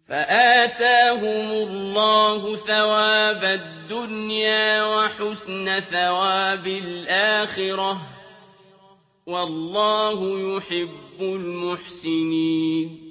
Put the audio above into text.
فآتاهم الله ثواب الدنيا وحسن ثواب الآخرة ۖ والله يحب المحسنين